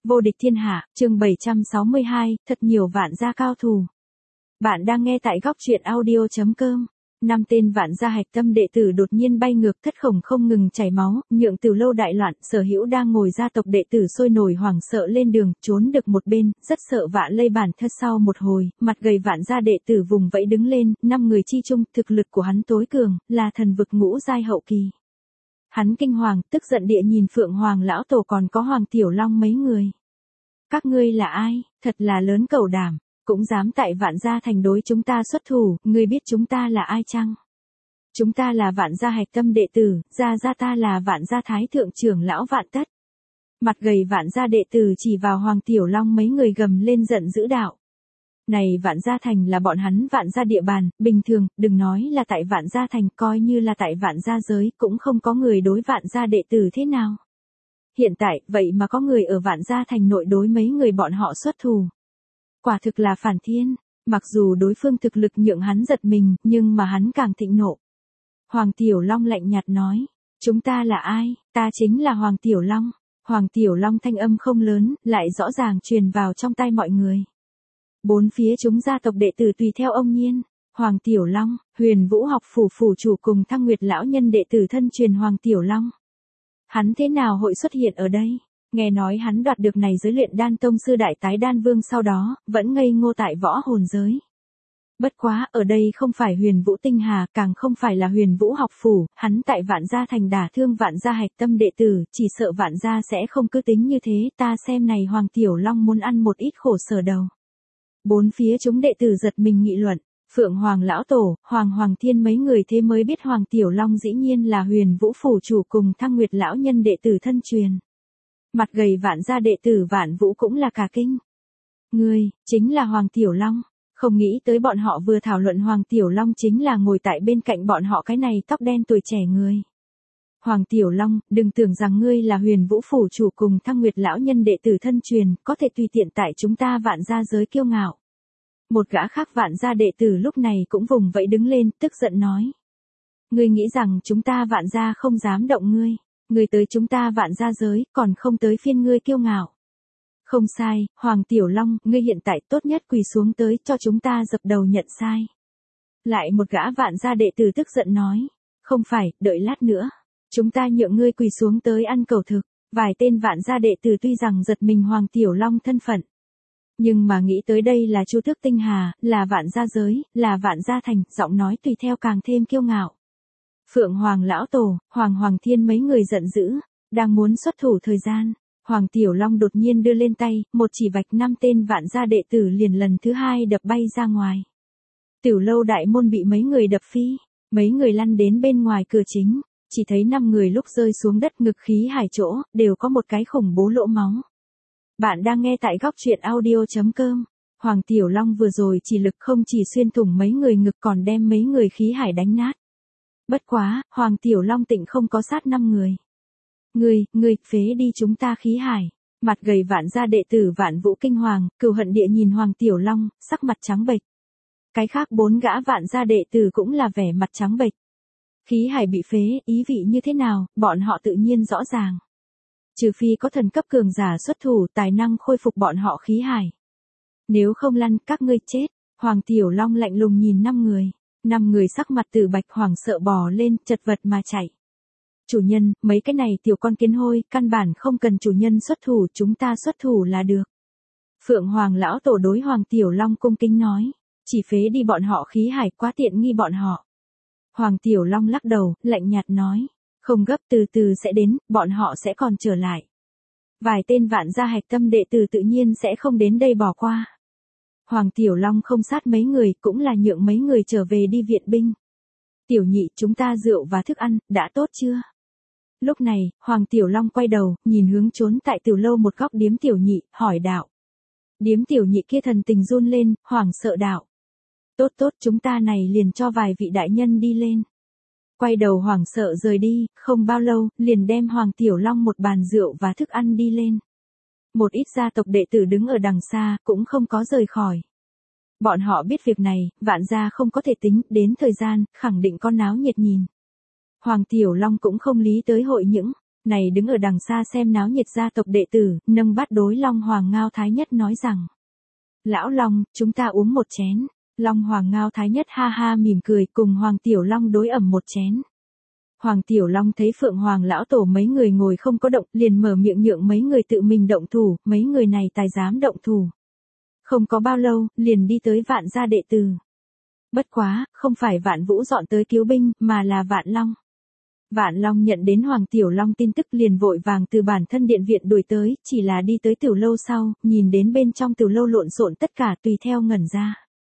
Vô địch thiên hạ, chương 762, thật nhiều vạn gia cao thủ. Bạn đang nghe tại góc truyện audio.com. 5 tên vạn gia hạch tâm đệ tử đột nhiên bay ngược, thất khổng không ngừng chảy máu, Nhượng Từ Lâu đại loạn, Sở Hữu đang ngồi gia tộc đệ tử sôi nổi hoảng sợ lên đường, trốn được một bên, rất sợ Vạn Lây bản thân. Sau một hồi, mặt gầy vạn gia đệ tử vùng vẫy đứng lên, 5 người chi chung, thực lực của hắn tối cường, là thần vực ngũ giai hậu kỳ. Hắn kinh hoàng, tức giận địa nhìn Phượng Hoàng lão tổ còn có Hoàng Tiểu Long mấy người. Các ngươi là ai, thật là lớn cẩu đảm, cũng dám tại vạn gia thành đối chúng ta xuất thủ, ngươi biết chúng ta là ai chăng? Chúng ta là vạn gia hạch tâm đệ tử, gia ta là vạn gia thái thượng trưởng lão Vạn Tất. Mặt gầy vạn gia đệ tử chỉ vào Hoàng Tiểu Long mấy người gầm lên giận dữ đạo. Này vạn gia thành là bọn hắn vạn gia địa bàn, bình thường, đừng nói là tại vạn gia thành, coi như là tại vạn gia giới, cũng không có người đối vạn gia đệ tử thế nào. Hiện tại, vậy mà có người ở vạn gia thành nội đối mấy người bọn họ xuất thủ. Quả thực là phản thiên, mặc dù đối phương thực lực nhượng hắn giật mình, nhưng mà hắn càng thịnh nộ. Hoàng Tiểu Long lạnh nhạt nói, chúng ta là ai, ta chính là Hoàng Tiểu Long. Hoàng Tiểu Long thanh âm không lớn, lại rõ ràng truyền vào trong tai mọi người. Bốn phía chúng gia tộc đệ tử tùy theo ông nhiên. Hoàng Tiểu Long, Huyền Vũ học phủ phủ chủ cùng Thăng Nguyệt lão nhân đệ tử thân truyền Hoàng Tiểu Long. Hắn thế nào hội xuất hiện ở đây? Nghe nói hắn đoạt được này giới luyện đan tông sư đại tái đan vương, sau đó, vẫn ngây ngô tại võ hồn giới. Bất quá, ở đây không phải Huyền Vũ tinh hà, càng không phải là Huyền Vũ học phủ, hắn tại vạn gia thành đả thương vạn gia hạch tâm đệ tử, chỉ sợ vạn gia sẽ không cứ tính như thế, ta xem này Hoàng Tiểu Long muốn ăn một ít khổ sở đầu. Bốn phía chúng đệ tử giật mình nghị luận, Phượng Hoàng lão tổ, Hoàng Thiên mấy người thế mới biết Hoàng Tiểu Long dĩ nhiên là Huyền Vũ phủ chủ cùng Thăng Nguyệt lão nhân đệ tử thân truyền. Mặt gầy vạn gia đệ tử Vạn Vũ cũng là cả kinh. Ngươi, chính là Hoàng Tiểu Long, không nghĩ tới bọn họ vừa thảo luận Hoàng Tiểu Long chính là ngồi tại bên cạnh bọn họ cái này tóc đen tuổi trẻ người. Hoàng Tiểu Long, đừng tưởng rằng ngươi là Huyền Vũ phủ chủ cùng Thăng Nguyệt lão nhân đệ tử thân truyền, có thể tùy tiện tại chúng ta vạn gia giới kiêu ngạo. Một gã khác vạn gia đệ tử lúc này cũng vùng vẫy đứng lên, tức giận nói. Ngươi nghĩ rằng chúng ta vạn gia không dám động ngươi, ngươi tới chúng ta vạn gia giới, còn không tới phiên ngươi kiêu ngạo. Không sai, Hoàng Tiểu Long, ngươi hiện tại tốt nhất quỳ xuống tới cho chúng ta dập đầu nhận sai. Lại một gã vạn gia đệ tử tức giận nói. Không phải, đợi lát nữa. Chúng ta nhượng ngươi quỳ xuống tới ăn cầu thực. Vài tên vạn gia đệ tử tuy rằng giật mình Hoàng Tiểu Long thân phận, nhưng mà nghĩ tới đây là Chu Tước tinh hà, là vạn gia giới, là vạn gia thành, giọng nói tùy theo càng thêm kiêu ngạo. Phượng Hoàng lão tổ, Hoàng Thiên mấy người giận dữ, đang muốn xuất thủ thời gian, Hoàng Tiểu Long đột nhiên đưa lên tay, một chỉ vạch 5 tên vạn gia đệ tử liền lần thứ 2 đập bay ra ngoài. Tiểu Lâu đại môn bị mấy người đập phi, mấy người lăn đến bên ngoài cửa chính, chỉ thấy 5 người lúc rơi xuống đất ngực khí hải chỗ, đều có một cái khủng bố lỗ máu. Bạn đang nghe tại góc truyện audio.com. Hoàng Tiểu Long vừa rồi chỉ lực không chỉ xuyên thủng mấy người ngực còn đem mấy người khí hải đánh nát. Bất quá, Hoàng Tiểu Long tịnh không có sát 5 người. Ngươi, phế đi chúng ta khí hải. Mặt gầy vạn gia đệ tử Vạn Vũ kinh hoàng, cừu hận địa nhìn Hoàng Tiểu Long, sắc mặt trắng bệch. Cái khác 4 gã vạn gia đệ tử cũng là vẻ mặt trắng bệch. Khí hải bị phế, ý vị như thế nào, bọn họ tự nhiên rõ ràng. Trừ phi có thần cấp cường giả xuất thủ tài năng khôi phục bọn họ khí hải. Nếu không lăn, các ngươi chết. Hoàng Tiểu Long lạnh lùng nhìn 5 người. 5 người sắc mặt tử bạch hoảng sợ bò lên, chật vật mà chạy. Chủ nhân, mấy cái này tiểu con kiến hôi, căn bản không cần chủ nhân xuất thủ, chúng ta xuất thủ là được. Phượng Hoàng lão tổ đối Hoàng Tiểu Long cung kính nói. Chỉ phế đi bọn họ khí hải, quá tiện nghi bọn họ. Hoàng Tiểu Long lắc đầu, lạnh nhạt nói. Không gấp, từ từ sẽ đến, bọn họ sẽ còn trở lại. Vài tên vạn gia hạch tâm đệ tử tự nhiên sẽ không đến đây bỏ qua. Hoàng Tiểu Long không sát mấy người, cũng là nhượng mấy người trở về đi viện binh. Tiểu Nhị, chúng ta rượu và thức ăn, đã tốt chưa? Lúc này, Hoàng Tiểu Long quay đầu, nhìn hướng trốn tại Tiểu Lâu một góc Điếm Tiểu Nhị, hỏi đạo. Điếm Tiểu Nhị kia thần tình run lên, hoảng sợ đạo. Tốt, chúng ta này liền cho vài vị đại nhân đi lên. Quay đầu hoảng sợ rời đi, không bao lâu, liền đem Hoàng Tiểu Long một bàn rượu và thức ăn đi lên. Một ít gia tộc đệ tử đứng ở đằng xa, cũng không có rời khỏi. Bọn họ biết việc này, vạn gia không có thể tính, đến thời gian, khẳng định có náo nhiệt nhìn. Hoàng Tiểu Long cũng không lý tới hội những Này đứng ở đằng xa xem náo nhiệt gia tộc đệ tử, nâng bát đối Long Hoàng Ngao Thái Nhất nói rằng. Lão Long, chúng ta uống một chén. Long Hoàng Ngao Thái Nhất ha ha mỉm cười cùng Hoàng Tiểu Long đối ẩm một chén. Hoàng Tiểu Long thấy Phượng Hoàng lão tổ mấy người ngồi không có động, liền mở miệng nhượng mấy người tự mình động thủ, mấy người này tài dám động thủ. Không có bao lâu, liền đi tới Vạn gia đệ tử. Bất quá, không phải Vạn Vũ dọn tới cứu binh, mà là Vạn Long. Vạn Long nhận đến Hoàng Tiểu Long tin tức liền vội vàng từ bản thân điện viện đuổi tới, chỉ là đi tới tiểu lâu sau, nhìn đến bên trong tiểu lâu lộn xộn tất cả tùy theo ngẩn ra.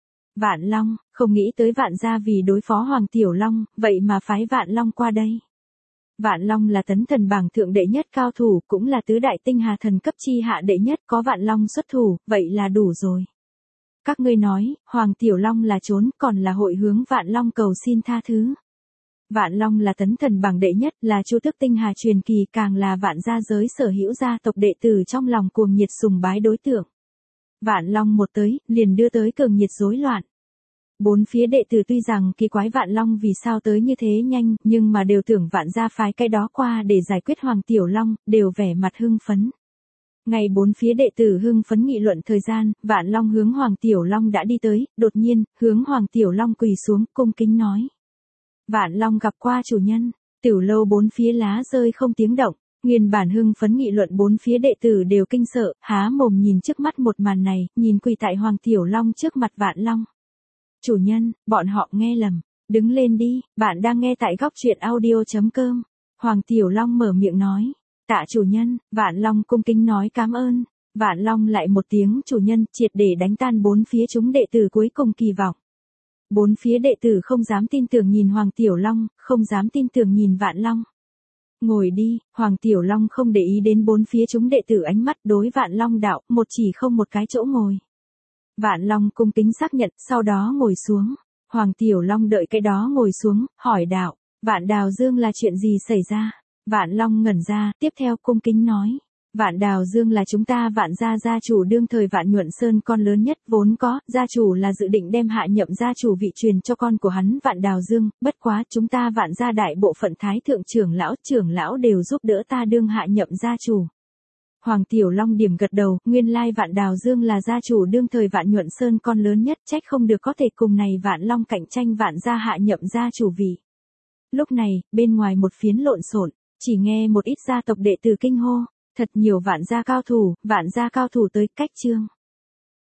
Vạn Long, không nghĩ tới Vạn gia vì đối phó Hoàng Tiểu Long, vậy mà phái Vạn Long qua đây. Vạn Long là tấn thần bảng thượng đệ nhất cao thủ, cũng là tứ đại tinh hà thần cấp chi hạ đệ nhất, có Vạn Long xuất thủ, vậy là đủ rồi. Các ngươi nói, Hoàng Tiểu Long là trốn, còn là hội hướng Vạn Long cầu xin tha thứ. Vạn Long là tấn thần bảng đệ nhất, là chu tước tinh hà truyền kỳ, càng là Vạn gia giới sở hữu gia tộc đệ tử trong lòng cuồng nhiệt sùng bái đối tượng. Vạn Long một tới, liền đưa tới cường nhiệt rối loạn. Bốn phía đệ tử tuy rằng kỳ quái Vạn Long vì sao tới như thế nhanh, nhưng mà đều tưởng Vạn gia phái cái đó qua để giải quyết Hoàng Tiểu Long, đều vẻ mặt hưng phấn. Ngày bốn phía đệ tử hưng phấn nghị luận thời gian, Vạn Long hướng Hoàng Tiểu Long đã đi tới, đột nhiên, hướng Hoàng Tiểu Long quỳ xuống, cung kính nói. Vạn Long gặp qua chủ nhân, tiểu lâu bốn phía lá rơi không tiếng động, nguyên bản hưng phấn nghị luận bốn phía đệ tử đều kinh sợ, há mồm nhìn trước mắt một màn này, nhìn quỳ tại Hoàng Tiểu Long trước mặt Vạn Long. Chủ nhân, bọn họ nghe lầm, đứng lên đi, bạn đang nghe tại góc truyện audio.com. Hoàng Tiểu Long mở miệng nói, tạ chủ nhân, Vạn Long cung kính nói cảm ơn. Vạn Long lại một tiếng chủ nhân, triệt để đánh tan bốn phía chúng đệ tử cuối cùng kỳ vọng. Bốn phía đệ tử không dám tin tưởng nhìn Hoàng Tiểu Long, không dám tin tưởng nhìn Vạn Long. Ngồi đi, Hoàng Tiểu Long không để ý đến bốn phía chúng đệ tử ánh mắt đối Vạn Long đạo, một chỉ không một cái chỗ ngồi. Vạn Long cung kính xác nhận, sau đó ngồi xuống. Hoàng Tiểu Long đợi cái đó ngồi xuống, hỏi đạo, Vạn Đào Dương là chuyện gì xảy ra? Vạn Long ngẩn ra, tiếp theo cung kính nói. Vạn Đào Dương là chúng ta Vạn gia gia chủ đương thời Vạn Nhuận Sơn con lớn nhất, vốn có, gia chủ là dự định đem hạ nhậm gia chủ vị truyền cho con của hắn Vạn Đào Dương, bất quá chúng ta Vạn gia đại bộ phận thái thượng trưởng lão đều giúp đỡ ta đương hạ nhậm gia chủ. Hoàng Tiểu Long điểm gật đầu, nguyên lai Vạn Đào Dương là gia chủ đương thời Vạn Nhuận Sơn con lớn nhất, trách không được có thể cùng này Vạn Long cạnh tranh Vạn gia hạ nhậm gia chủ vị. Lúc này, bên ngoài một phiến lộn xộn, chỉ nghe một ít gia tộc đệ tử kinh hô. Thật nhiều Vạn gia cao thủ tới, cách chương.